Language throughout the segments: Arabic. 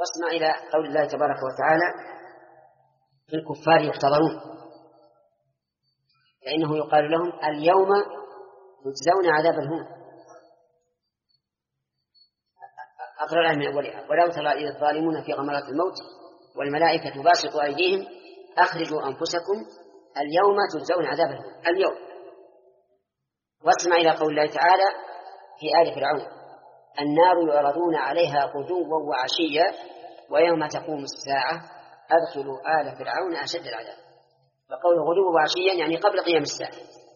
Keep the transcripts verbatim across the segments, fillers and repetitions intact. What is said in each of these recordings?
واسمع إلى قول الله تبارك وتعالى في الكفار يحتضرون، فإنه يقال لهم اليوم تجزون عذاب الهون. أقرأ الآية من أولها: ولو ترى إذ الظالمون في غمرات الموت والملائكة باسطوا أيديهم أخرجوا أنفسكم اليوم تجزون عذاب الهون. اليوم. واسمع إلى قول الله تعالى في آل فرعون: النار يعرضون عليها غدوا وعشيا ويوم تقوم الساعة أدخلوا آل فرعون أشد العذاب. فقول غدوا وعشيا يعني قبل قيام الساعة.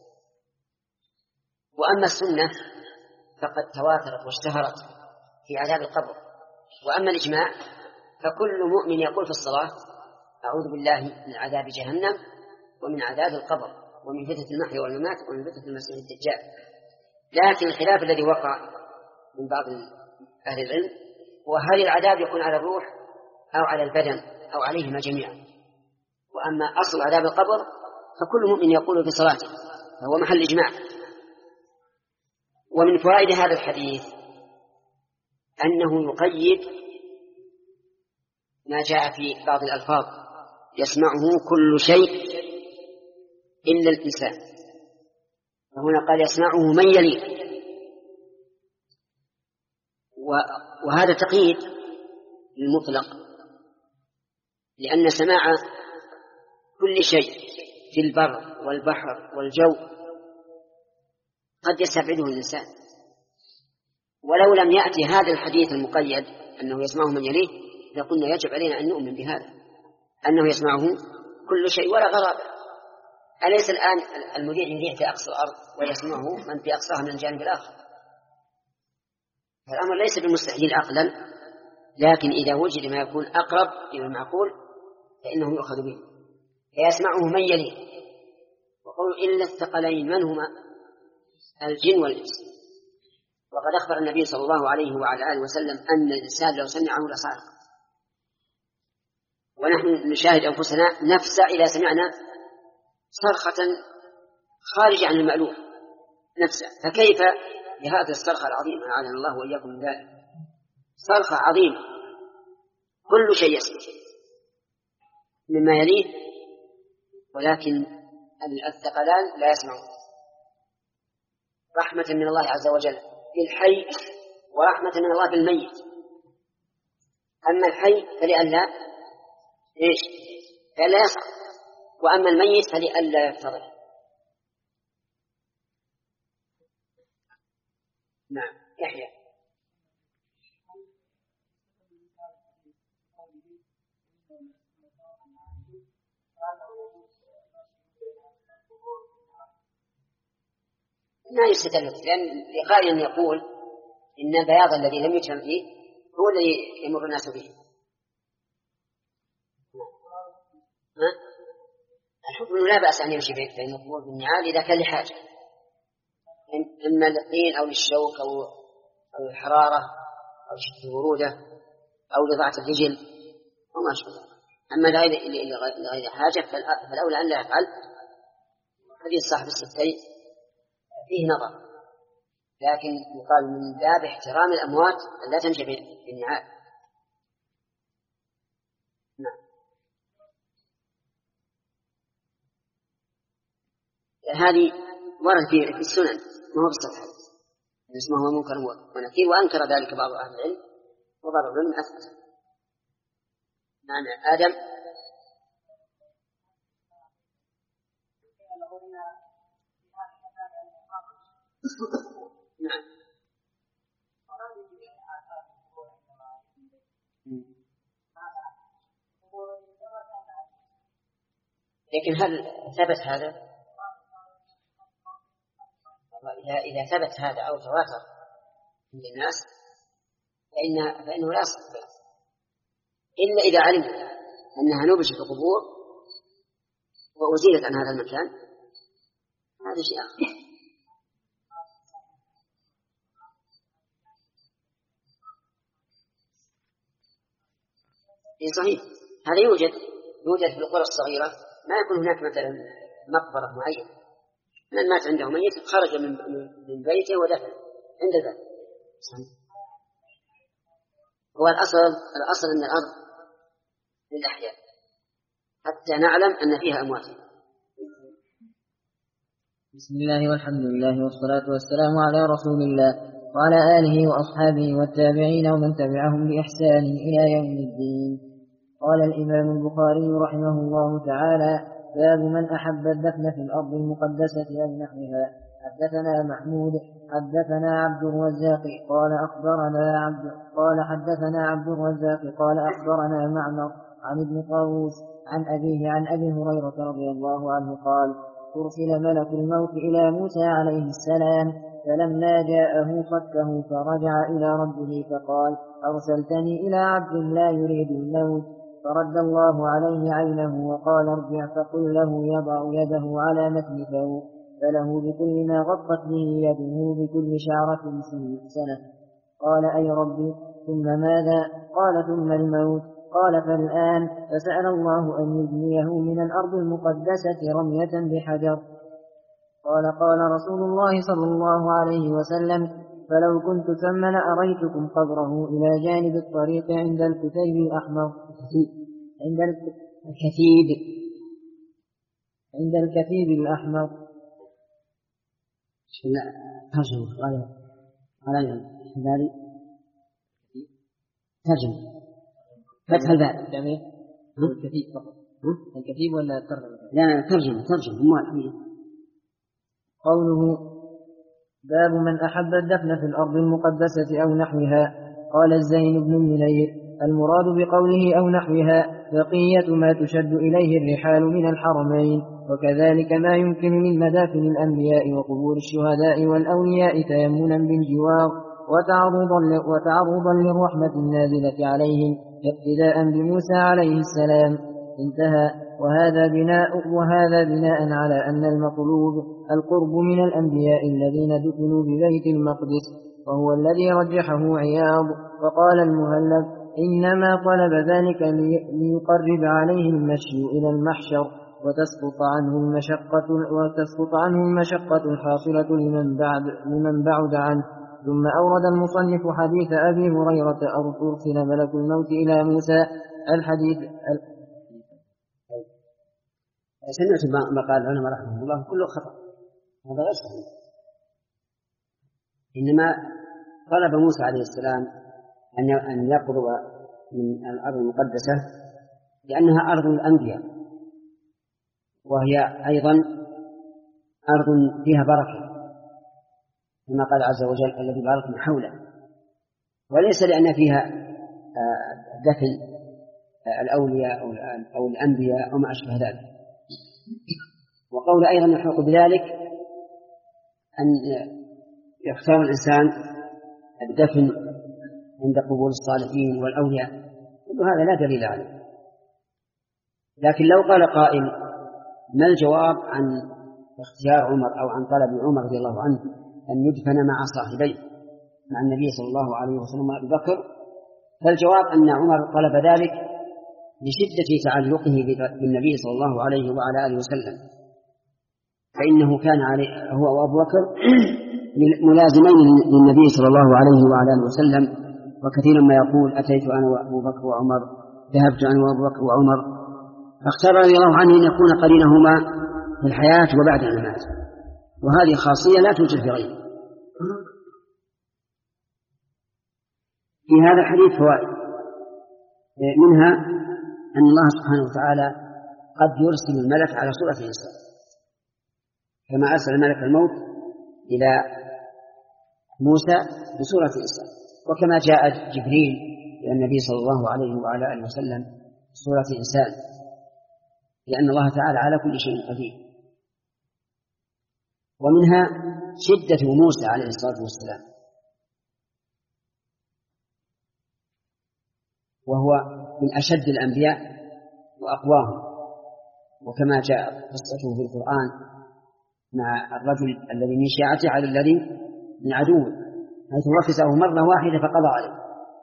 وأما السنة فقد تواترت واشتهرت في عذاب القبر. وأما الإجماع فكل مؤمن يقول في الصلاة: أعوذ بالله من عذاب جهنم ومن عذاب القبر ومن فتنة المحيا والممات ومن فتنة المسيح الدجال. لكن الخلاف الذي وقع من بعض أهل العلم وهل العذاب يكون على الروح أو على البدن أو عليهما جميعا. وأما أصل عذاب القبر فكل مؤمن يقول في صلاته، فهو محل إجماع. ومن فوائد هذا الحديث أنه يقيد ما جاء في بعض الألفاظ: يسمعه كل شيء إلا الإنسان. وهنا قال يسمعه من يليه، وهذا تقييد للمطلق، لأن سماع كل شيء في البر والبحر والجو قد يستبعده الإنسان. ولو لم يأتي هذا الحديث المقيد أنه يسمعه من يليه لقلنا يجب علينا أن نؤمن بهذا، أنه يسمعه كل شيء ولا غرابة. أليس الآن المذيع يذيع في أقصى الأرض ويسمعه من في أقصاها من الجانب الآخر؟ الأمر ليس بالمستحيل عقلا، لكن إذا وجد ما يكون أقرب إلى المعقول فإنه يؤخذ به. فيسمعه من يليه. وقول إلا الثقلين من هما؟ الجن والإنس. وقد أخبر النبي صلى الله عليه وعلى آله وسلم أن الإنسان لو سمعه لصعق. ونحن نشاهد أنفسنا نفزع إذا سمعنا صرخة خارجة عن المألوف نفسه، فكيف بهذه الصرخة العظيمة؟ أعاذنا الله وإياكم من ذلك. صرخة عظيمة كل شيء يسمع مما يليه، ولكن الثقلان لا يسمعون، رحمة من الله عز وجل بالحي ورحمة من الله بالميت. أما الحي فلئلا إيش؟ فلئلا يصعق، وأما الميت فلئلا يفتضح. نعم. يحيى. ما يستدل، لأن لقائل يقول إن البياض الذي لم يجهم فيه هو الذي يمر الناس به. الحكم لا بأس أن يمشي بين القبور بالنعال إذا كان لحاجة، إما للطين أو للشوك أو أو الحرارة أو شدة الورودة أو لضعف الرجل وما شابه. أما لغير حاجة فالأولى أن لا يفعل. حديث صاحب الستين فيه نظر، لكن يقال من باب احترام الأموات أن لا تمشي بالنعال. نعم. هذه ورد في السنن ما هو بالصحيح، اسمه منكر ونكير، وأنكر ذلك بعض أهل العلم وبعض العلم أثبت. نعم. آدم. نعم. لكن هل ثبت هذا؟ إذا ثبت هذا أو تواتر عند الناس فإن فإنه لا يصح، إلا إذا علم أنها نبشت في القبور وأزيلت عن هذا المكان، هذا شيء آخر. صحيح، هذا يوجد يوجد في القرى الصغيرة، ما يكون هناك مثلا مقبرة معينة، من مات عنده ميت خرج من بيته ودفن عند الباب. هو الأصل الأصل أن الأرض للأحياء حتى نعلم أن فيها أموات. بسم الله والحمد لله والصلاة والسلام على رسول الله وعلى آله وأصحابه والتابعين ومن تبعهم بإحسان إلى يوم الدين. قال الإمام البخاري رحمه الله تعالى: باب من أحب الدفن في الأرض المقدسة أو نحوها. حدثنا محمود حدثنا عبد الرزاق قال أخبرنا عبد قال حدثنا عبد الرزاق قال أخبرنا معمر عن ابن طاووس عن أبيه عن أبي هريرة رضي الله عنه قال: أرسل ملك الموت إلى موسى عليه السلام، فلما جاءه صكه فرجع إلى ربه فقال: أرسلتني إلى عبد لا يريد الموت. فرد الله عليه عينه وقال: ارجع فقل له يضع يده على متن فوق، فله بكل ما غطت به يده بكل شعرة سنة. قال: أي ربي ثم ماذا؟ قال: ثم الموت. قال: فالآن. فسأل الله أن يبنيه من الأرض المقدسة رمية بحجر. قال: قال رسول الله صلى الله عليه وسلم: فلو كنت ثم لأريتكم قبره إلى جانب الطريق عند الكتيب الأحمر عند الكثيب عند الكثيب الأحمر. لا ترجم على على الحذاري ترجم فتح الباب جميل. الكثيب فقط الكثيب ولا ترجم؟ لا ترجم ترجم هم. قوله: باب من أحب الدفن في الأرض المقدسة أو نحوها. قال الزين بن المنير: المراد بقوله أو نحوها بقية ما تشد إليه الرحال من الحرمين، وكذلك ما يمكن من مدافن الأنبياء وقبور الشهداء والأولياء تيمنا بالجوار وتعرضا وتعرضا للرحمة النازلة عليهم اقتداء بموسى عليه السلام. انتهى. وهذا بناء وهذا بناء على أن المطلوب القرب من الأنبياء الذين دفنوا ببيت المقدس، وهو الذي رجحه عياض. وقال المهلب: إنما طلب ذلك ليقرب عليه المشي إلى المحشر وتسقط عنه المشقة وتسقط عنه المشقة الحاصلة لمن بعد لمن بعد عنه. ثم أورد المصنف حديث أبي هريرة: أرسل ملك الموت إلى موسى. الحديث سمعت ما قال العلماء رحمه الله كله خطأ، هذا غير صحيح. إنما طلب موسى عليه السلام أن يقرب من الأرض المقدسة لأنها أرض الأنبياء، وهي أيضا أرض فيها بركة كما قال عز وجل: الذي باركنا حوله، وليس لأن فيها دفن الأولياء أو الأنبياء أو ما أشبه ذلك. وقول أيضا يحق بذلك أن يختار الإنسان الدفن عند قبور الصالحين والأولياء، كل هذا لا دليل عليه. لكن لو قال قائل: ما الجواب عن اختيار عمر أو عن طلب عمر رضي الله عنه أن يدفن مع صاحبيه مع النبي صلى الله عليه وسلم وأبي بكر؟ فالجواب أن عمر طلب ذلك لشدة تعلقه بالنبي صلى الله عليه وعلى آله وسلم، فإنه كان عليه هو وأبو بكر ملازمين للنبي صلى الله عليه وعلى آله وسلم، وكثيرا ما يقول: أتيت أنا وأبو بكر وعمر، ذهبت أنا وأبو بكر وعمر. فاختار رضي الله عنه أن يكون قرينهما في الحياة وبعد الممات، وهذه خاصية لا توجد في غيره. في هذا الحديث فوائد، منها أن الله سبحانه وتعالى قد يرسل الملك على صورة إنسان، كما أرسل ملك الموت إلى موسى بصورة إنسان، وكما جاء جبريل إلى النبي صلى الله عليه وعلى آله وسلم بصورة إنسان، لأن الله تعالى على كل شيء قدير. ومنها شدة موسى عليه الصلاة والسلام، وهو من أشد الأنبياء وأقواهم، وكما جاء قصته في القرآن مع الرجل الذي من شيعته على الذي من عدوه، حيث ركزه مرة واحدة فقضى عليه.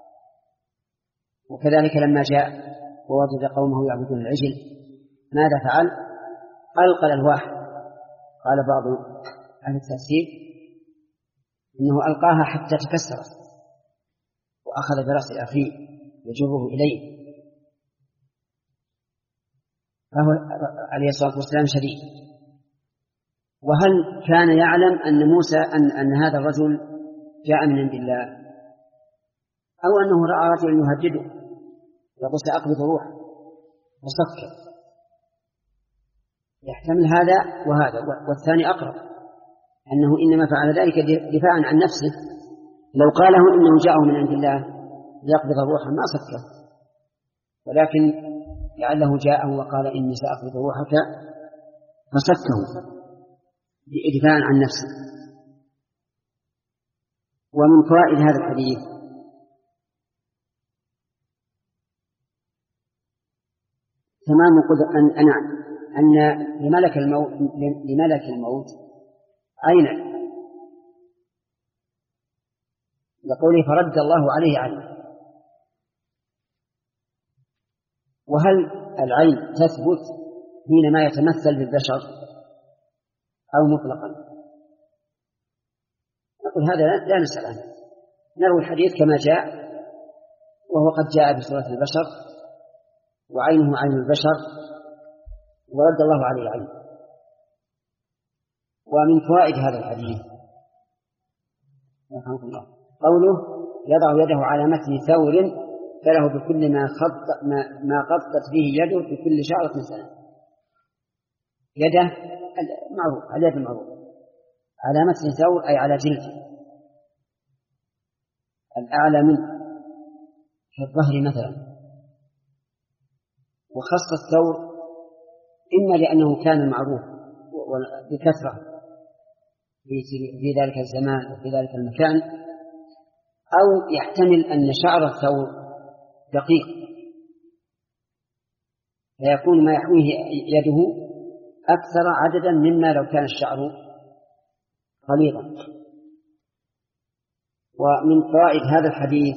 وكذلك لما جاء ووجد قومه يعبدون العجل ماذا فعل؟ ألقى الألواح. قال بعض أهل التفسير إنه ألقاها حتى تكسرت، وأخذ برأس أخيه يجره إليه، فهو عليه الصلاة والسلام شديد. وهل كان يعلم أن موسى أن, أن هذا الرجل جاء من عند الله، أو أنه رأى رجلا يهدده يقول سأقبض روحه وسكت؟ يحتمل هذا وهذا، والثاني أقرب، أنه إنما فعل ذلك دفاعا عن نفسه. لو قاله إنه جاءه من عند الله ليقبض روحه ما سكت، ولكن لعله جاءه وقال إني سأقبض روحك فسكه دفاعا عن نفسه. ومن فوائد هذا الحديث تمام قدر أن أن أن لملك الموت لملك الموت عينا، لقوله فرد الله عليه عين. وهل العين تثبت حينما يتمثل بالبشر أو مطلقا؟ نقول هذا لا نسأل عنه، نروي الحديث كما جاء، وهو قد جاء بصورة البشر وعينه عين البشر ورد الله عليه عين. ومن فوائد هذا الحديث رحمه الله قوله يضع يده على متن ثور فله بكل ما خط ما قطت به يده بكل شعرة سنة. يده معروف، على يد المعروف، على متن ثور أي على جلده الأعلى منه في الظهر مثلا. وخص الثور إما لأنه كان معروف بكثرة في ذلك الزمان وفي ذلك المكان، أو يحتمل أن شعر الثور دقيق فيكون ما يحويه يده أكثر عددا مما لو كان الشعر قليلا. ومن فوائد هذا الحديث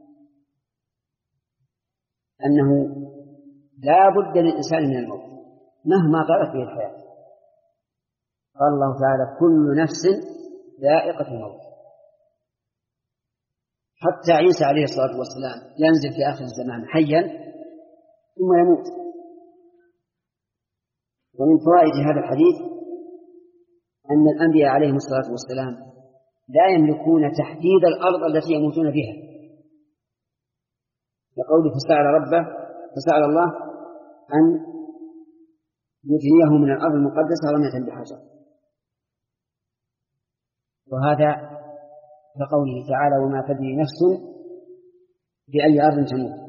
أنه لا بد للإنسان من الموت مهما طالت به الحياة. قال الله تعالى كل نفس ذائقة الموت. حتى عيسى عليه الصلاة والسلام ينزل في آخر الزمان حيا ثم يموت. ومن فوائد هذا الحديث أن الأنبياء عليهم الصلاة والسلام لا يملكون تحديد الأرض التي يموتون فيها، لقوله فسأل ربه فسأل الله أن يثنيه من الأرض المقدسة رمية بحجر، وهذا كقوله تعالى وما تدري نفس بأي أرض تموت.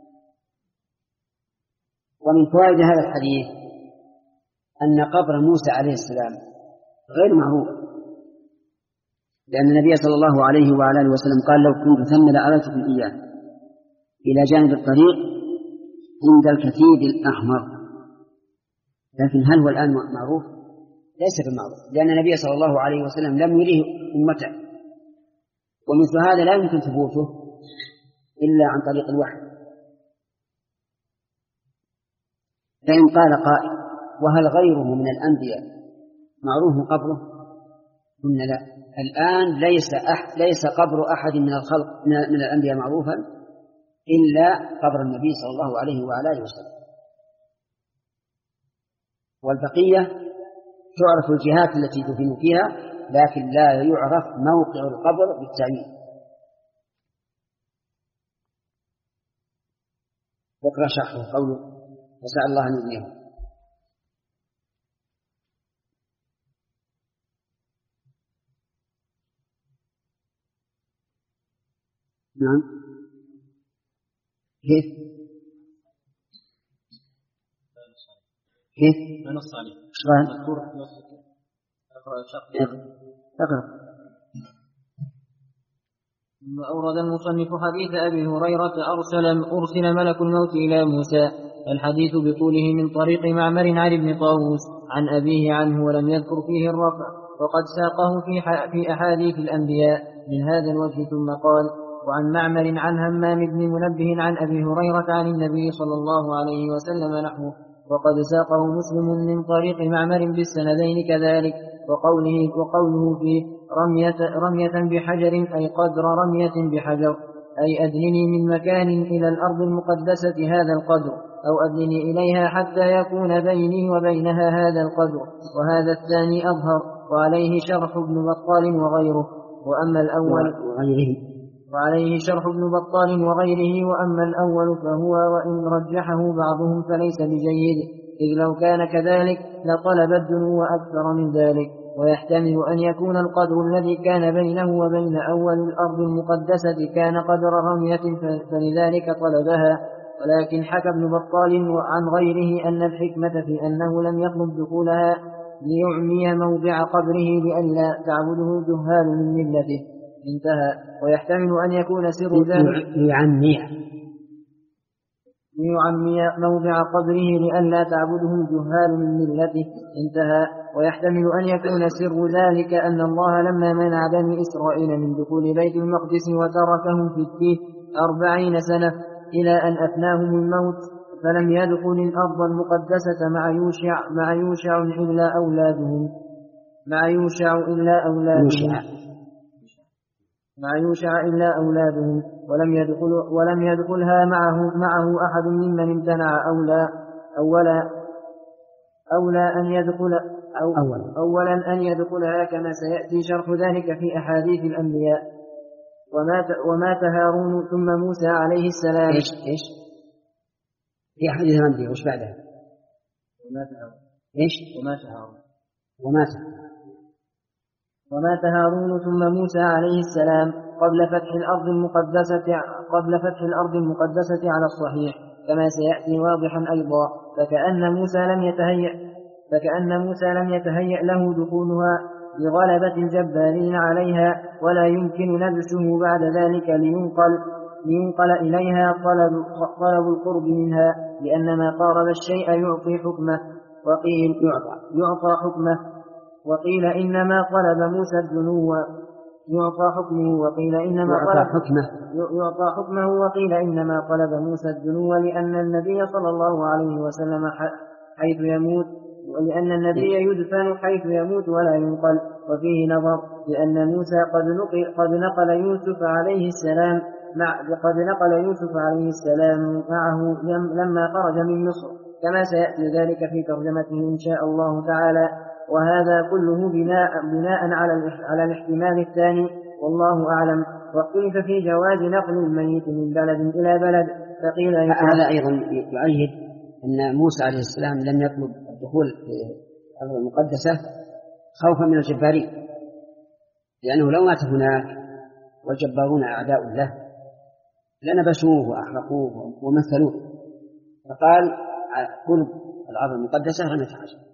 ومن فوائد هذا الحديث أن قبر موسى عليه السلام غير معروف، لأن النبي صلى الله عليه وعلى آله وسلم قال لو كنت ثم لأريتكم إياه إلى جانب الطريق عند الكثيب الأحمر. لكن هل هو الآن معروف؟ ليس بالمعروف، لأن النبي صلى الله عليه وسلم لم يريه أمته، ومثل هذا لا يمكن ثبوته إلا عن طريق الوحي. فإن قال قائل وهل غيره من الأنبياء معروف قبره؟ قلنا لا، الآن ليس أح ليس قبر أحد من الخلق من الأنبياء معروفا إلا قبر النبي صلى الله عليه وعلى آله وسلم، والبقية تعرف الجهات التي دفنوا فيها لكن لا يعرف موقع القبر بالتعيين. واقرأ شرحه قوله وسأل الله أن يبنيه. نعم كيف كيف من الصالح شغال مذكور اقرأ. أورد المصنف حديث أبي هريرة أرسل أرسل ملك الموت إلى موسى. الحديث بطوله من طريق معمر عن ابن طاووس عن أبيه عنه ولم يذكر فيه الرفع، وقد ساقه في في أحاديث الأنبياء من هذا الوجه. ثم قال وعن معمر عن همام بن منبه عن أبي هريرة عن النبي صلى الله عليه وسلم نحوه، وقد ساقه مسلم من طريق معمر بالسندين كذلك. وقوله, وقوله فيه رمية, رمية بحجر أي قدر رمية بحجر. أي أدنني من مكان إلى الأرض المقدسة هذا القدر، أو أدنني إليها حتى يكون بيني وبينها هذا القدر، وهذا الثاني أظهر، وعليه شرح ابن بطال وغيره. وأما الأول وغيره وعليه شرح ابن بطال وغيره وأما الأول فهو وإن رجحه بعضهم فليس بجيد، إذ لو كان كذلك لطلب الدنو أكثر من ذلك. ويحتمل أن يكون القدر الذي كان بينه وبين أول الأرض المقدسة كان قدر رمية فلذلك طلبها. ولكن حكى ابن بطال عن غيره أن الحكمة في أنه لم يطلب دخولها ليعمي موضع قبره لئلا تعبده الجهال من ملته. انتهى. ويحتمل أن يكون سر ذلك ليعمي ليعمي موضع قبره لئلا تعبده الجهال من ملته. انتهى. ويحتمل أن يكون سر ذلك أن الله لما منع بني إسرائيل من دخول بيت المقدس وتركهم في التيه أربعين سنة إلى أن أثناهم الموت فلم يدخل الأرض المقدسة مع يوشع مع يوشع إلا أولادهم مع يوشع إلا أولادهم مع يوشع إلا أولادهم ولم يدخل ولم يدخلها معه معه أحد ممن امتنع أولى أولا أولى أن يدخل أو أولا. أولا أن يدخلها كما سيأتي شرح ذلك في أحاديث الأنبياء. ومات ومات هارون ثم موسى عليه السلام. إيش إيش في أحاديث الأنبياء وش بعدها؟ ومات هارون. إيش ومات هارون ومات ومات هارون ثم موسى عليه السلام قبل فتح الأرض المقدسة قبل فتح الأرض المقدسة على الصحيح كما سيأتي واضحا أيضا. فكأن موسى لم يتهيأ فكأن موسى لم يتهيأ له دخولها لغلبة الجبارين عليها ولا يمكن نبشه بعد ذلك لينقل لينقل إليها طلب طلب القرب منها لأن ما قارب الشيء يعطي حكمه وقيل يعطى يعطى حكمه وقيل إنما طلب موسى الدنو يعطى حكمه وقيل إنما طلب حكمه يعطى حكمه وقيل إنما طلب موسى الدنو لأن النبي صلى الله عليه وسلم حيث يموت ولأن النبي يدفن حيث يموت ولا ينقل. وفيه نظر لأن موسى قد نقل قد نقل يوسف عليه السلام مع قد نقل يوسف عليه السلام معه لما خرج من مصر كما سيأتي ذلك في ترجمته إن شاء الله تعالى. وهذا كله بناء, بناء على على الاحتمال الثاني والله أعلم. واختلف في جواز نقل الميت من بلد إلى بلد فقيل هذا أيضا يؤيد أن موسى عليه السلام لم يطلب الدخول في الأرض المقدسة خوفا من الجبارين لأنه لو مات هناك والجبارون أعداء له لنبشوه وأحرقوه ومثلوه فقال قرب الأرض المقدسة رمت حجر.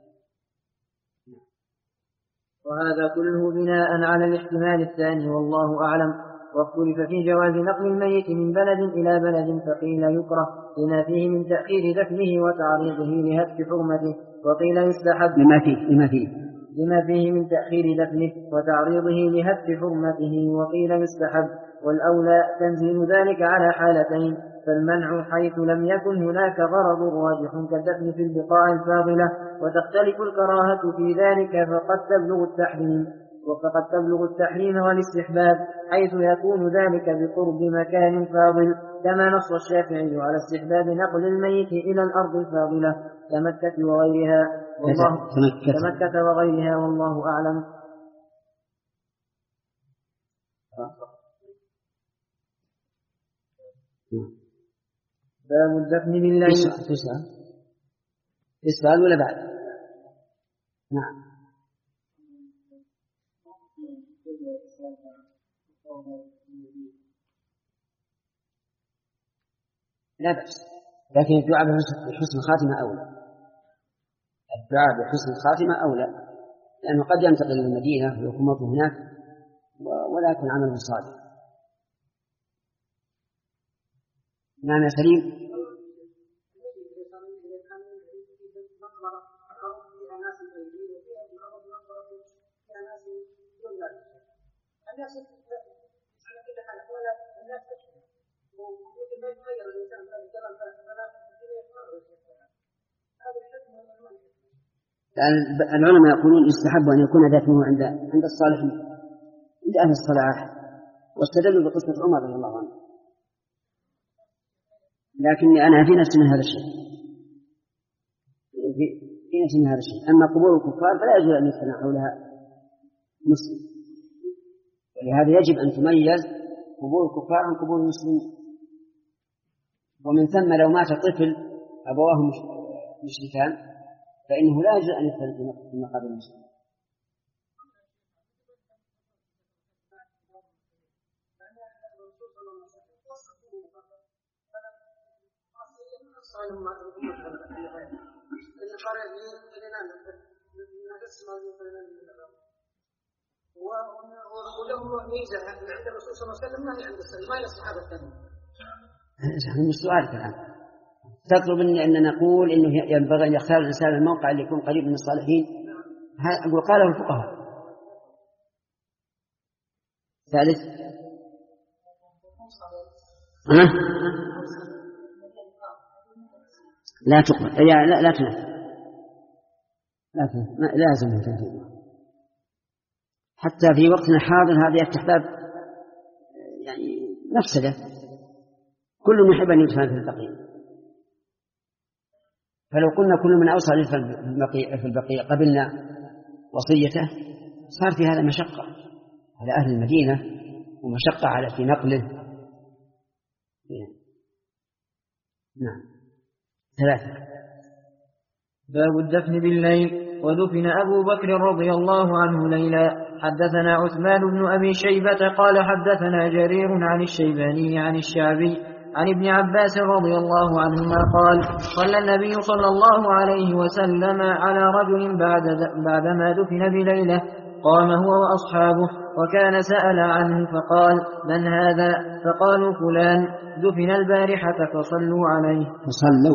وهذا كله بناء على الاحتمال الثاني والله أعلم. واختلف في جواز نقل الميت من بلد إلى بلد فقيل يكره لما فيه من تأخير دفنه وتعريضه لهتك حرمته وقيل يستحب لما فيه لما فيه لما فيه من تأخير دفنه وتعريضه لهتك حرمته وقيل يستحب. والأولى تنزيل ذلك على حالتين فالمنع حيث لم يكن هناك غرض راجح كالدفن في البقاع الفاضلة وتختلف الكراهة في ذلك فقد تبلغ التحريم وفقد تبلغ التحريم والاستحباب حيث يكون ذلك بقرب مكان فاضل كما نص الشافعي على استحباب نقل الميت إلى الأرض الفاضلة كمكة وغيرها والله كمكة وغيرها والله أعلم. باب الدفن بالليل. إسفال ولا بعد؟ نعم. لا بأس لكن الدعاء بحسن الخاتمة أولى الدعاء بحسن الخاتمة أولى لأنه قد ينتقل إلى المدينة ويقوم هناك ولا يكون عمله صالح. نعم يا سليم. العلماء يقولون يستحب أن يكون دفنه عند عند الصالحين عند أهل الصلاح واستدلوا بقصة عمر رضي الله عنه لكني أنا في نفسي من هذا الشيء، في, في نفسي من هذا الشيء. أما قبور الكفار فلا يجوز أن يدفن حولها مسلم، ولهذا يجب أن تميز قبور الكفار عن قبور المسلمين. ومن ثم لو مات طفل أبواه مشركان فإنه لا يجوز أن يدفن في مقابر المسلمين. وله ميزة عند الرسول صلى الله عليه وسلم ما هي عند الصحابة، ما هي الصحابة الثانيين. هذا مش سؤالك الآن. تطلب مني أن نقول إنه ينبغي أن يختار الإنسان الموقع اللي يكون قريب من الصالحين، أقول قاله الفقهاء. ثالث ها؟ لا تقبل، لا لا لا تنفذ، لا تنفذ، لازم تنفذ. حتى في وقتنا الحاضر هذا يفتح باب يعني مفسدة، كل محب أن يدفن في البقيع. فلو قلنا كل من أوصى يدفن في البقيع في البقيع قبلنا وصيته صار في هذا مشقة على أهل المدينة ومشقة على في نقله. نعم. ثلاثة. باب الدفن بالليل. ودفن أبو بكر رضي الله عنه ليلا. حدثنا عثمان بن أبي شيبة قال حدثنا جرير عن الشيباني عن الشعبي عن ابن عباس رضي الله عنهما قال صلى النبي صلى الله عليه وسلم على رجل بعد بعدما دفن بليلة، قام هو وأصحابه وكان سأل عنه فقال من هذا؟ فقالوا فلان دفن البارحة فصلوا عليه. فصلوا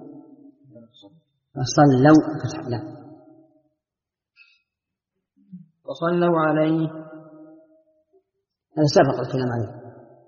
فصلوا لا فصلوا عليه. هذا سبق الكلام عليه.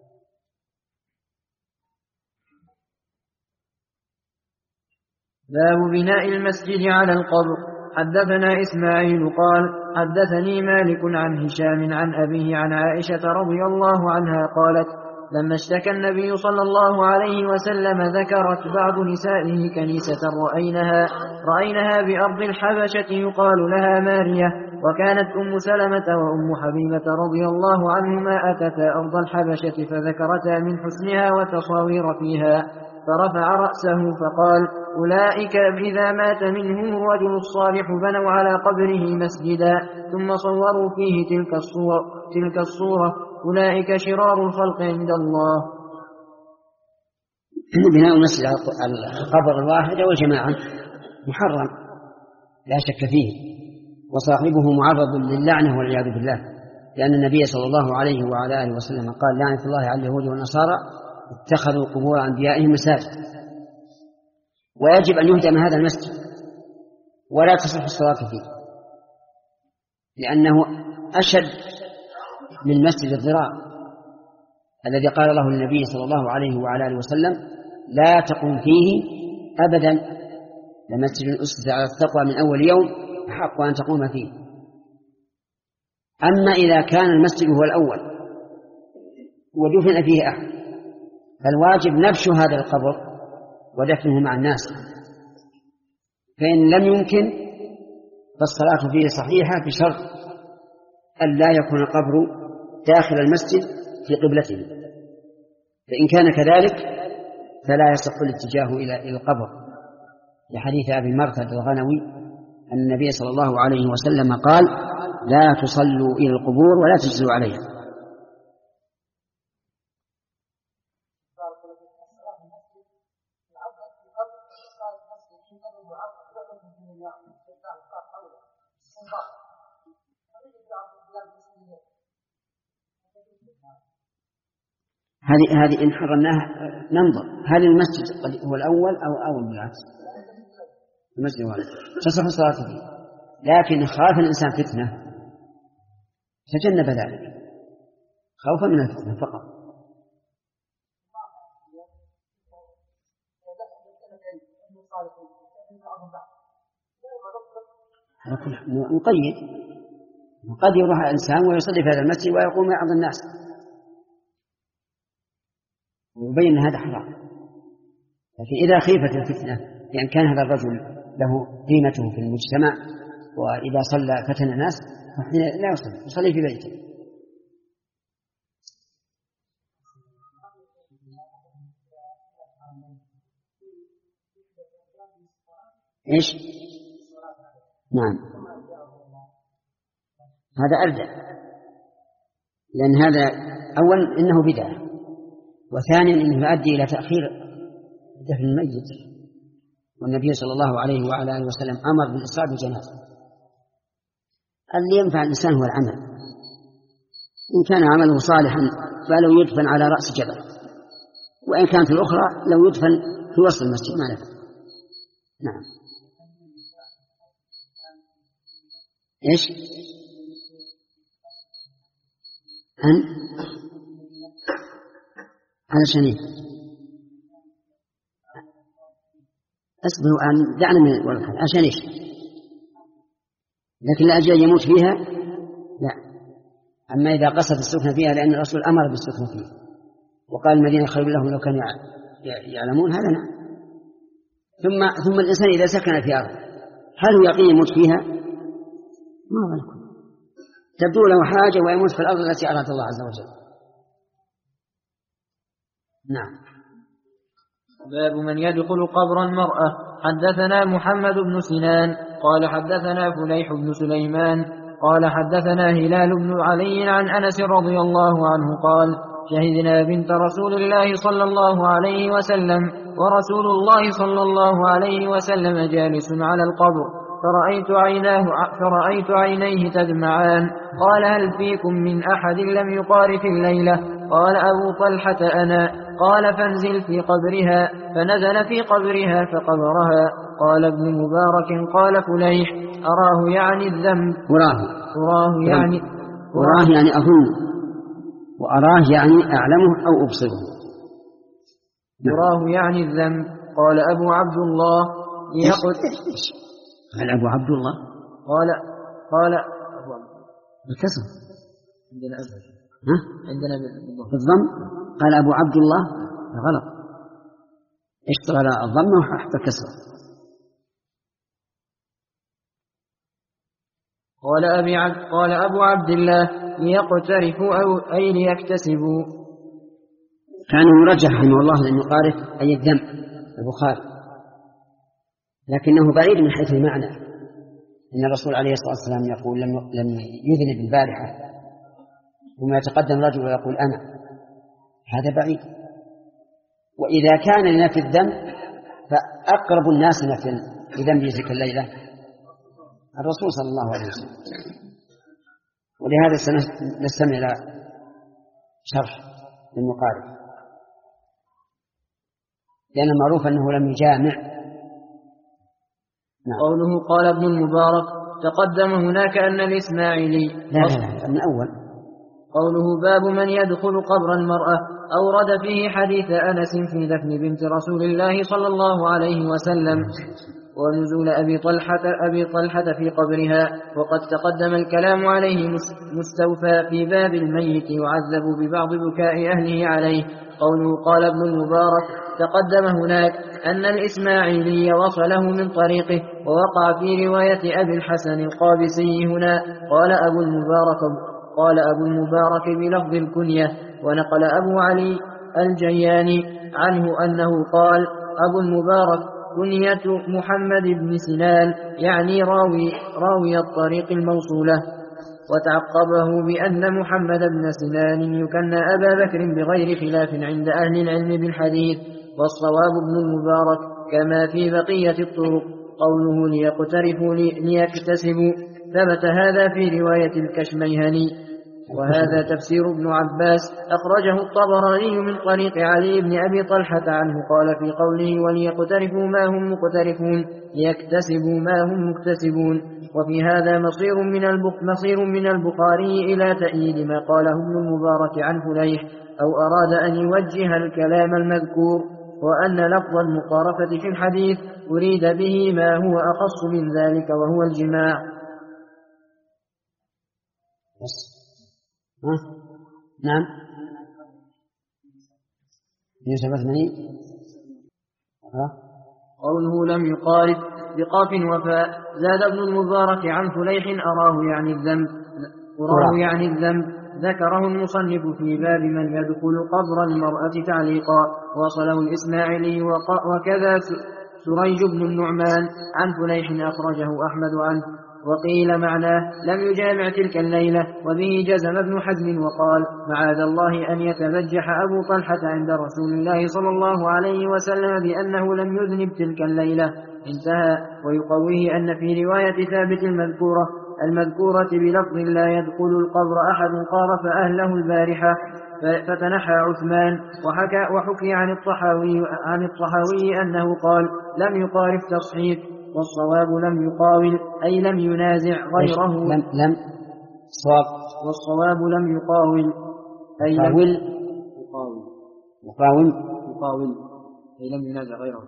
باب بناء المسجد على القبر. حدثنا إسماعيل قال حدثني مالك عن هشام عن أبيه عن عائشة رضي الله عنها قالت لما اشتكى النبي صلى الله عليه وسلم ذكرت بعض نسائه كنيسة رأينها, رأينها بأرض الحبشة يقال لها مارية، وكانت أم سلمة وأم حبيبة رضي الله عنهما أتتا أرض الحبشة فذكرتا من حسنها وتصاوير فيها، فرفع رأسه فقال أولئك إذا مات منهم الرجل الصالح بنوا على قبره مسجدا ثم صوروا فيه تلك الصور, تلك الصورة أولئك شرار الخلق عند الله. بناء المسجد على القبر الواحد والجماعة محرم لا شك فيه، وصاحبه معرض للعنة والعياذ بالله، لأن النبي صلى الله عليه وعلى آله وسلم قال لعنة الله على اليهود والنصارى اتخذوا قبور أنبيائهم مساجد. ويجب أن يهدم هذا المسجد ولا تصح الصلاة فيه، لأنه أشد من مسجد الضرار الذي قال له النبي صلى الله عليه وعلى آله وسلم لا تقوم فيه أبدا، لمسجد أسس على التقوى من أول يوم أحق أن تقوم فيه. أما إذا كان المسجد هو الأول ودفن فيه أحد فالواجب نبش هذا القبر ودفنه مع الناس، فإن لم يمكن فالصلاة فيه صحيحة بشرط أن لا يكون القبر داخل المسجد في قبلته، فإن كان كذلك فلا يصح الاتجاه إلى القبر، لحديث أبي مرثد الغنوي أن النبي صلى الله عليه وسلم قال لا تصلوا إلى القبور ولا تجلسوا عليها. هذه هذه إن حرمناها ننظر هل المسجد هو الأول أو أول بالعكس. المسجد هو تصح الصلاة فيه، لكن خاف الإنسان فتنة تجنب ذلك خوفا من الفتنة فقط. نقيد قد يروح الإنسان ويصلي في هذا المسجد ويقوم يعظ الناس ويبين هذا حرام. لكن إذا خيفت الفتنة لأن كان هذا الرجل له قيمته في المجتمع وإذا صلى فتن الناس لا يصلي، يصلي في بيته. إيش؟ نعم، هذا أردى، لأن هذا أولا إنه بدعة، وثانيا إنه يؤدي إلى تأخير دفن الميت، والنبي صلى الله عليه وعلى آله وسلم أمر بالإسراع بالجنازة. اللي ينفع الإنسان هو العمل، إن كان عمله صالحا فلو يدفن على رأس جبل، وإن كانت الأخرى لو يدفن في وسط المسجد ما نفع. نعم. إيش؟ أن علشان إيه؟ أصبروا أن دعنا من الورقة عشان إيش؟ لكن لأجل يموت فيها لا. أما إذا قصد السكن فيها لأن الرسول أمر بالسكن فيها وقال المدينة خير لهم لو كانوا يعلمون، هذا نعم. ثم ثم الإنسان إذا سكن في أرض هل هو يقين يموت فيها؟ ما بالكم، تبدو له حاجة ويموت في الأرض التي أراد الله عز وجل. نعم. باب من يدخل قبر المرأة. حدثنا محمد بن سنان قال حدثنا فليح بن سليمان قال حدثنا هلال بن علي عن أنس رضي الله عنه قال شهدنا بنت رسول الله صلى الله عليه وسلم ورسول الله صلى الله عليه وسلم جالس على القبر فرأيت عيناه فرأيت عينيه تدمعان. قال هل فيكم من أحد لم يقارف الليلة؟ قال أبو طلحة أنا. قال فانزل في قبرها. فنزل في قبرها فقبرها. قال ابن مبارك قال فليح أراه يعني الذنب. وراه أراه يعني وراه يعني أظن، وأراه يعني أعلمه أو أبصره. أراه يعني الذنب. قال أبو عبد الله يقول قال أبو عبد الله قال قال بالكسر عندنا أبو ها عندنا بالضم. قال أبو عبد الله غلط، اشتغل الضم وحط الكسر. قال أبي عبد قال أبو عبد الله ليقترفوا أو أي ليكتسبوا. كان يرجح رحمه الله لأن يقارف أي الذنب البخاري، لكنه بعيد من حيث المعنى. إن الرسول عليه الصلاة والسلام يقول لم لم يذنب البارحة ثم يتقدم رجل ويقول أنا، هذا بعيد. وإذا كان لنفي الذنب فأقرب الناس نفي لذنب تلك الليلة الرسول صلى الله عليه وسلم. ولهذا سنستمع إلى شرح للمقارب، لأن المعروف أنه لم يجامع. نعم. قوله قال ابن المبارك تقدم هناك أن الإسماعيلي لا لا لا من أول. قوله باب من يدخل قبر المرأة أورد فيه حديث أنس في دفن بنت رسول الله صلى الله عليه وسلم ونزول أبي طلحة, أبي طلحة في قبرها، وقد تقدم الكلام عليه مستوفى في باب الميت يعذب ببعض بكاء أهله عليه. قوله قال ابن المبارك تقدم هناك أن الإسماعيلي وصله من طريقه، ووقع في رواية أبي الحسن القابسي هنا قال أبو المبارك قال أبو المبارك بلفظ الكنية. ونقل أبو علي الجياني عنه أنه قال أبو المبارك كنية محمد بن سنان يعني راوي, راوي الطريق الموصولة. وتعقبه بأن محمد بن سنان يكنى أبا بكر بغير خلاف عند أهل العلم بالحديث، والصواب ابن المبارك كما في بقية الطرق. قوله ليقترفوا ليكتسبوا ثبت هذا في رواية الكشميهني. وهذا تفسير ابن عباس أخرجه الطبراني من طريق علي بن أبي طلحة عنه قال في قوله وليقترفوا ما هم مقترفون ليكتسبوا ما هم مكتسبون. وفي هذا مصير من مصير من البخاري إلى تأييد ما قاله ابن المبارك عن فليح، أو أراد أن يوجه الكلام المذكور، وأن لفظ المقارفة في الحديث أريد به ما هو أخص من ذلك وهو الجماع. ها؟ نعم. مئة وسبعة وثمانين قوله لم يقارب بقاف وفاء. زاد ابن المبارك عن فليح أراه يعني الذنب أراه يعني الذنب ذكره المصنف في باب من يدخل قبر المرأة تعليقا. وصله الإسماعيلي وكذا سريج بن النعمان عن فليح أخرجه أحمد عنه. وقيل معناه لم يجامع تلك الليلة، وبه جزم ابن حزم وقال معاذ الله أن يتبجح أبو طلحة عند رسول الله صلى الله عليه وسلم بأنه لم يذنب تلك الليلة. انتهى. ويقويه أن في رواية ثابت المذكورة المذكورة بلفظ لا يدخل القبر أحد قارف أهله البارحة فتنحى عثمان. وحكى وحكي عن الطحاوي عن الطحاوي أنه قال لم يقارف تصحيف، والصواب لم يقاول أي لم ينازع غيره. لم لم صواب والصواب لم يقاول أي لم يقاول يقاول يقاول يقاول أي لم ينازع غيره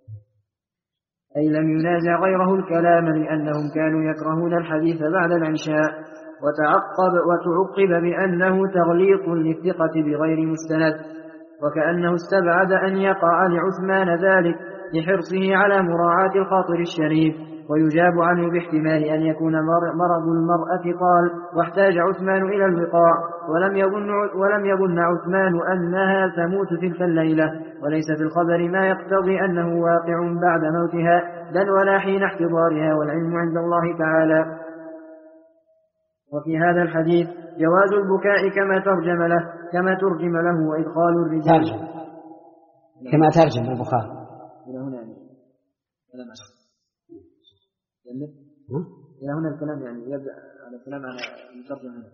أي لم ينازع غيره الكلام، لأنهم كانوا يكرهون الحديث بعد العشاء. وتعقب وتعقب بأنه تغليط للثقة بغير مستند، وكأنه استبعد أن يقع لعثمان ذلك لحرصه على مراعاة الخاطر الشريف. ويجاب عنه باحتمال أن يكون مرض المرأة طال واحتاج عثمان إلى الوقاع، ولم يظن ولم يظن عثمان أنها تموت تلك الليلة، وليس في الخبر ما يقتضي أنه واقع بعد موتها بل ولا حين احتضارها، والعلم عند الله تعالى. وفي هذا الحديث جواز البكاء كما ترجم له كما ترجم له وإدخال الرجال ترجم كما ترجم البخاري إلى هنا يعني كلام إلى هنا الكلام يعني يبدأ على الكلام على المترجم هنا.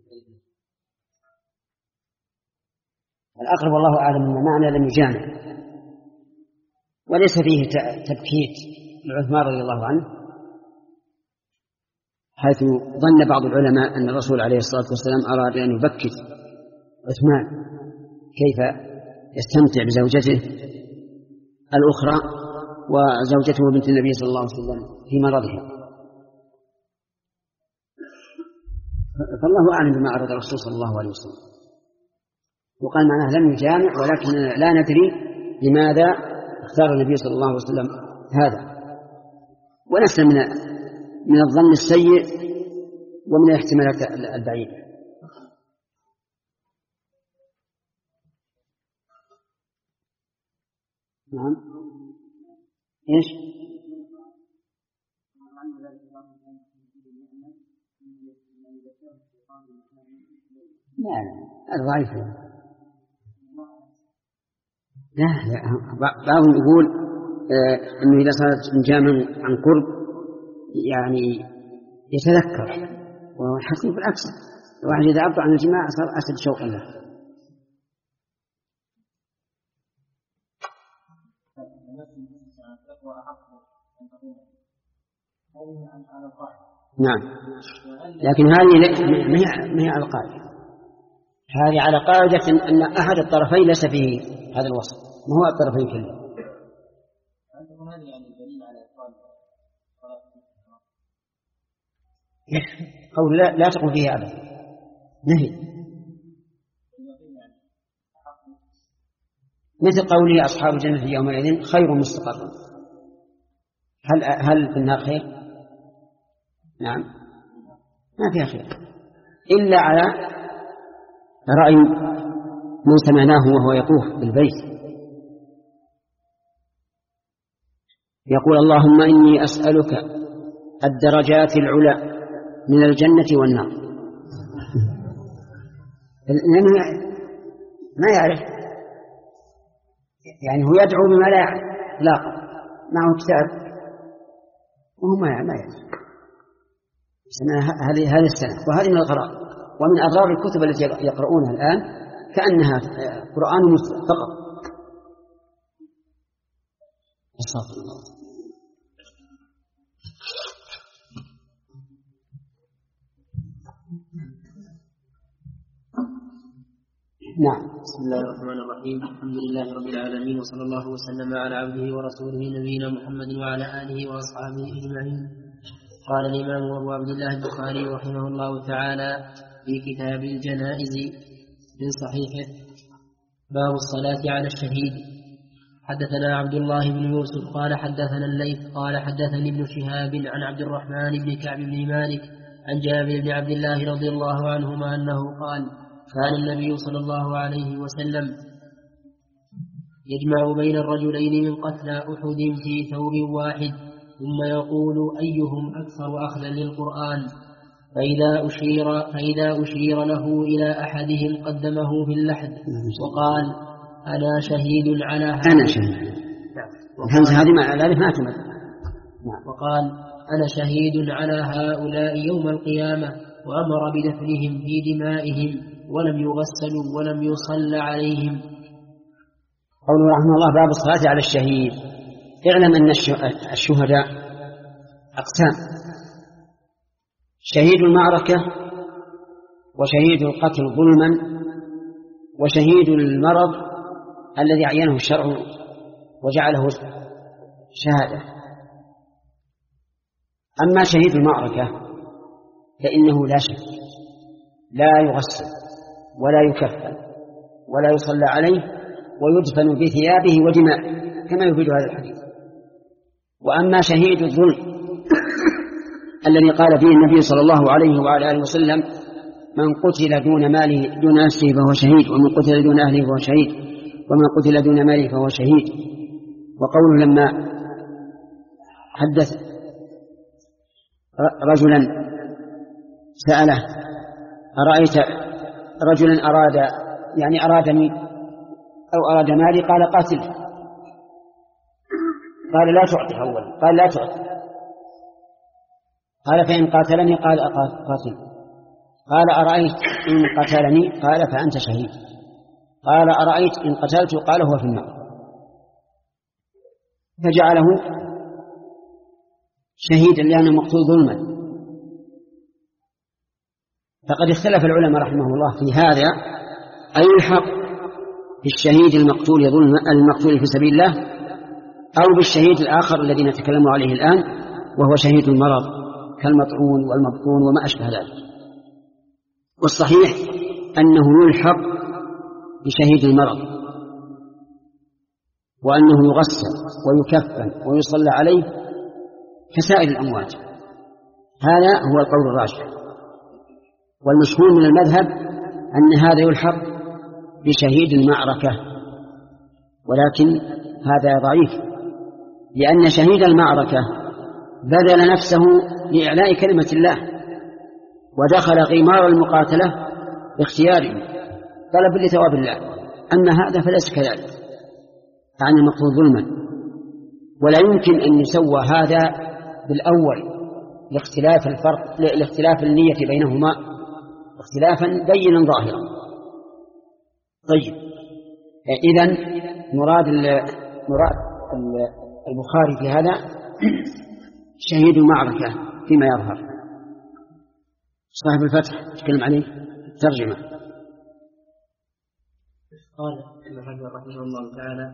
الأقرب والله أعلم أن معنى لم يجامع، وليس فيه تبكيت لعثمان رضي الله عنه، حيث ظن بعض العلماء أن الرسول عليه الصلاة والسلام أراد أن يبكت عثمان كيف يستمتع بزوجته الأخرى وزوجته بنت النبي صلى الله عليه وسلم في مرضها. فالله أعلم بما أراد الرسول صلى الله عليه وسلم. وقال معناه لم يجامع، ولكن لا ندري لماذا اختار النبي صلى الله عليه وسلم هذا، ونسلم من من الظن السيء ومن الاحتمالات البعيدة. نعم. ايش؟ لا لا ضعيف. لا لا بعضهم يقول آه انه اذا صارت انجاما عن قرب يعني يتذكر، والحقيقة بالعكس، الواحد اذا ابطأ عن الجماع صار اشد شوقا له. نعم، لكن هذه ما هي على القاعدة، هذه على قاعدة أن أحد الطرفين ليس فيه هذا الوصف، ما هو الطرفين كله. قول لا, لا تقل فيه أبدا نهي، مثل قوله أصحاب الجنة يومئذ خير مستقر. هل هل في النار خير؟ نعم ما فيها خير، إلا على رأي من سمعناه وهو يطوف بالبيت يقول اللهم إني أسألك الدرجات العلى من الجنة والنار. ما يعرف، يعني هو يدعو بما لا يعرف إطلاقا، معه كتاب وهو ما يعرف. هذه هذه السنة، وهذه من الغرائب ومن أضرار الكتب التي يقرؤونها الآن كأنها قرآن مسلم فقط. استغفر الله. نعم. بسم الله الرحمن الرحيم. الحمد لله رب العالمين، وصلى الله وسلم على عبده ورسوله نبينا محمد وعلى آله وأصحابه أجمعين. قال الإمام أبو عبد الله البخاري رحمه الله تعالى في كتاب الجنائز من صحيحه: باب الصلاة على الشهيد. حدثنا عبد الله بن يوسف قال حدثنا الليث قال حدثني ابن شهاب عن عبد الرحمن بن كعب بن مالك عن جابر بن عبد الله رضي الله عنهما أنه قال كان النبي صلى الله عليه وسلم يجمع بين الرجلين من قتلى أحد في ثوب واحد ثم يقول أيهم أكثر أخذا للقرآن، فإذا أشير, فإذا أشير له إلى أحدهم قدمه في اللحد وقال أنا شهيد على هذا أنا شهيد الهمزة هذه مع الألف ما تمت. وقال أنا شهيد على هؤلاء يوم القيامة، وأمر بدفنهم في دمائهم ولم يغسلوا ولم يصلى عليهم. قوله رحمه الله باب الصلاة على الشهيد. اعلم أن الشهداء أقسام: شهيد المعركة، وشهيد القتل ظلما، وشهيد المرض الذي عينه الشرع وجعله شهادة. أما شهيد المعركة فإنه لا شك لا يغسل ولا يكفن ولا يصلى عليه ويدفن بثيابه ودمائه كما يفيد هذا الحديث. وأما شهيد الظلم الذي قال فيه النبي صلى الله عليه وعلى آله وسلم من قتل دون ماله دون نفسه فهو شهيد، ومن قتل دون أهله فهو شهيد، ومن قتل دون ماله فهو شهيد. وقوله لما حدث رجلا سأله أرأيت رجلا أراد يعني أرادني أو أراد مالي قال قاتل، قال لا تعطي أولا، قال لا تعطي، قال فإن قاتلني قال قاتل، قال أرأيت إن قتلني قال فأنت شهيد، قال أرأيت إن قتلت قال هو في النار، فجعله شهيدا لأنه مقتول ظلما. فقد اختلف العلماء رحمه الله في هذا أي الحق بالشهيد المقتول ظلما المقتول في سبيل الله أو بالشهيد الآخر الذي نتكلم عليه الآن وهو شهيد المرض كالمطعون والمبطون وما أشبه ذلك. والصحيح أنه يلحق بشهيد المرض وأنه يغسل ويكفن ويصلى عليه كسائر الأموات. هذا هو القول الراجح، والمشهور من المذهب أن هذا يلحق بشهيد المعركة، ولكن هذا ضعيف، لأن شهيد المعركة بذل نفسه لإعلاء كلمة الله ودخل غمار المقاتلة باختياره طلب لثواب الله. أما هذا فليس كذلك، عن المقتول ظلما. ولا يمكن أن يسوى هذا بالأول لاختلاف الفرق لاختلاف النية بينهما اختلافا بينا ظاهرا. طيب، إذن مراد مراد البخاري في هذا شهيد المعركة فيما يظهر. صاحب الفتح تكلم عليه ترجمة. قال ابن حجر رحمه الله تعالى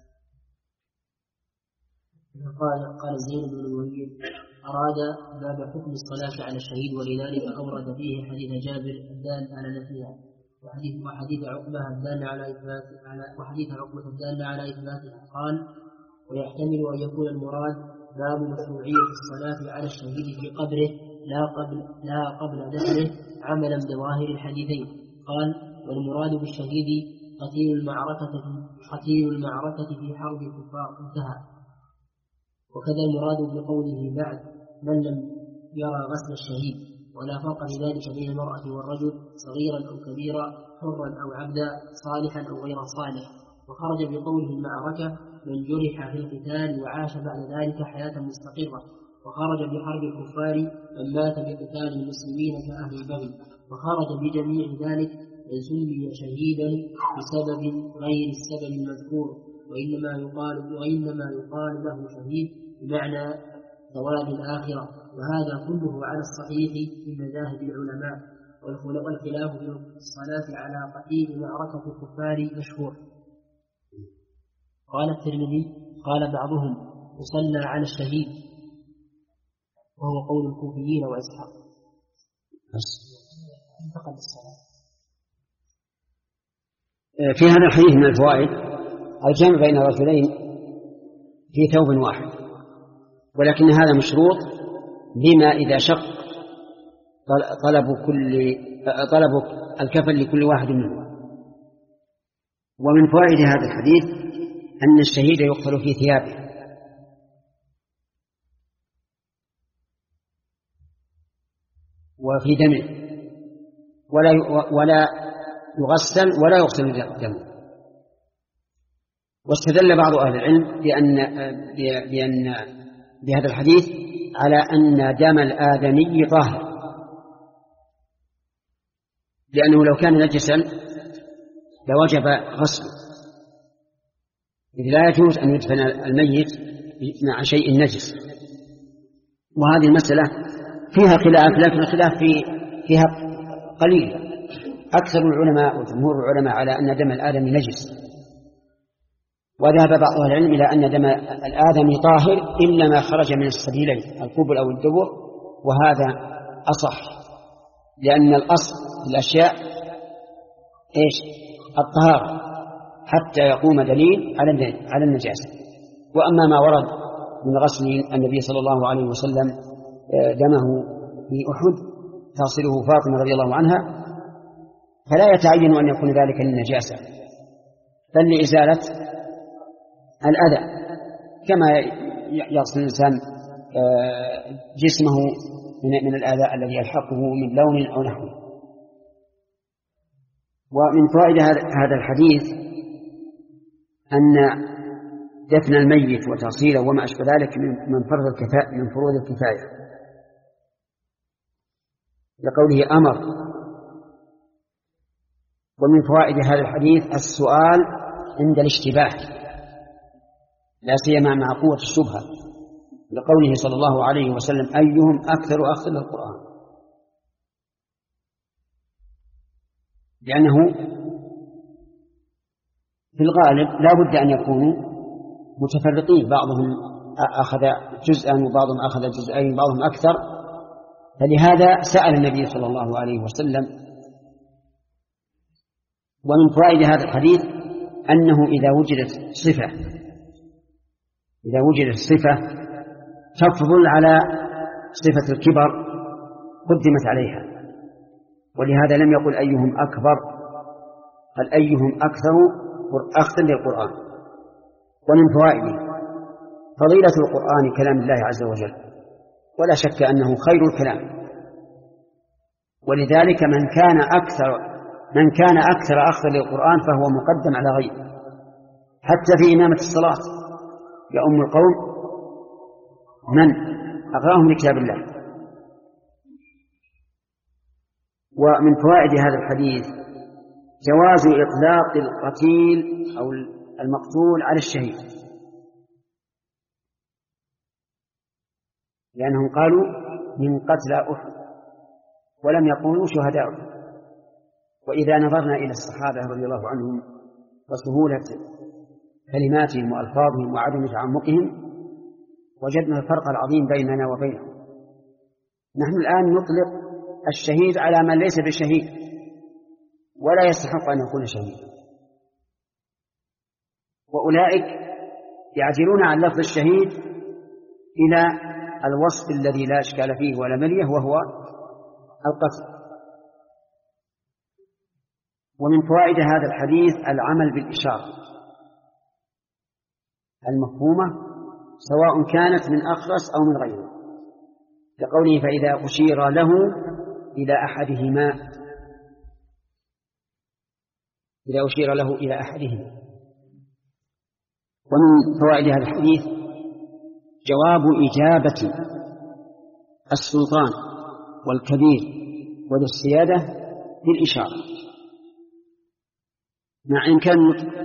قال قال زين بن المهيب أراد باب حكم الصلاة على الشهيد، ولذلك أورد فيه حديث جابر الدال على نفيها، وحديث وحديث عقبة الدال على إثبات على وحديث عقبة الدال على إثباتها. قال ويحتمل أن يكون المراد باب مشروعية الصلاة على الشهيد في قبره لا قبل لا قبل دفنه عملا بظاهر الحديثين. قال والمراد بالشهيد قتيل المعركة قتيل المعركة في حرب الكفار انتهى. وكذا المراد بقوله بعد من لم يرى غسل الشهيد، ولا فرق في ذلك بين المرأة والرجل صغيرا أو كبيرا حرا أو عبدا صالحا أو غير صالح. وخرج بقوله المعركة من جرح في القتال وعاش بعد ذلك حياة مستقرة. وخرج بحرب الكفار من مات بقتال المسلمين كأهل البغي. وخرج بجميع ذلك من سمي شهيدا بسبب غير السبب المذكور، وإنما يقال وإنما يقال له شهيد بمعنى ثواب الآخرة. وهذا كله على الصحيح من مذاهب العلماء، والخلاف في الصلاة على قتيل معركة الكفار مشهور. قال الترمذي قال بعضهم يصلى على الشهيد، وهو قول الكوفيين وإسحاق. انتقل الصلاة. في هذا الحديث من الفوائد الجمع بين رجلين في ثوب واحد، ولكن هذا مشروط بما إذا شق طلب كل طلب الكفن لكل واحد منهم. ومن فوائد هذا الحديث أن الشهيد يقتل في ثيابه، وفي دمه، ولا ولا يغسل ولا يغسل دمه. واستدل بعض أهل العلم بأن بأن بهذا الحديث على أن دم الآدمي طاهر، لأنه لو كان نجسا لوجب غسله، إذ لا يجوز أن يدفن الميت مع شيء نجس. وهذه المسألة فيها خلاف، لكن الخلاف في فيها قليل. أكثر العلماء وجمهور العلماء على أن دم الآدمي نجس، وذهب بعض أهل العلم إلى أن دم الآدمي طاهر إلا ما خرج من السبيلين القبل أو الدبر، وهذا أصح، لأن الأصل في الأشياء إيش؟ الطهارة حتى يقوم دليل على النجاسة. وأما ما ورد من غسل النبي صلى الله عليه وسلم دمه في أحد تصله فاطمة رضي الله عنها، فلا يتعين أن يكون ذلك للنجاسة بل لإزالة الأذى، كما يغسل الإنسان جسمه من الأذى الذي يلحقه من لون أو نحوه. ومن فوائد هذا الحديث أن دفن الميت وتأصيله وما أشبه ذلك من فرض الكفاية من فروض الكفاية، لقوله أمر. ومن فوائد هذا الحديث السؤال عند الاشتباه، لا سيما مع قوة الشبهة، لقوله صلى الله عليه وسلم أيهم أكثر أخذ للقرآن، لأنه في الغالب لا بد أن يكونوا متفرقين، بعضهم أخذ جزءا وبعضهم أخذ جزئين وبعضهم أكثر، فلهذا سأل النبي صلى الله عليه وسلم. ومن فوائد هذا الحديث أنه إذا وجدت صفة إذا وجدت صفة تفضل على صفة الكبر قدمت عليها، ولهذا لم يقل أيهم أكبر، قال أيهم أكثر أخذا للقرآن. ومن فوائده فضيلة القرآن كلام الله عز وجل، ولا شك أنه خير الكلام، ولذلك من كان أكثر من كان أكثر أخذا للقرآن فهو مقدم على غيره، حتى في إمامة الصلاة يؤم القوم من أقرأهم لكتاب الله. ومن فوائد هذا الحديث جواز إطلاق القتيل أو المقتول على الشهيد، لأنهم قالوا من قتل أحد ولم يقولوا شهداء. وإذا نظرنا إلى الصحابة رضي الله عنهم وسهولة كلماتهم وألفاظهم وعدم تعمقهم وجدنا الفرق العظيم بيننا وبينهم. نحن الآن نطلق الشهيد على من ليس بشهيد ولا يستحق أن يكون شهيدا، وأولئك يعجلون عن لفظ الشهيد إلى الوصف الذي لا إشكال فيه ولا مليه، وهو القتل. ومن فوائد هذا الحديث العمل بالإشارة المفهومة سواء كانت من أخرس أو من غيره، لقوله فإذا أشير له إلى أحدهما إذا أشير له إلى أحدهما. ومن فوائد هذا الحديث جواب إجابة السلطان والكبير وذي السيادة بالإشارة، مع إمكان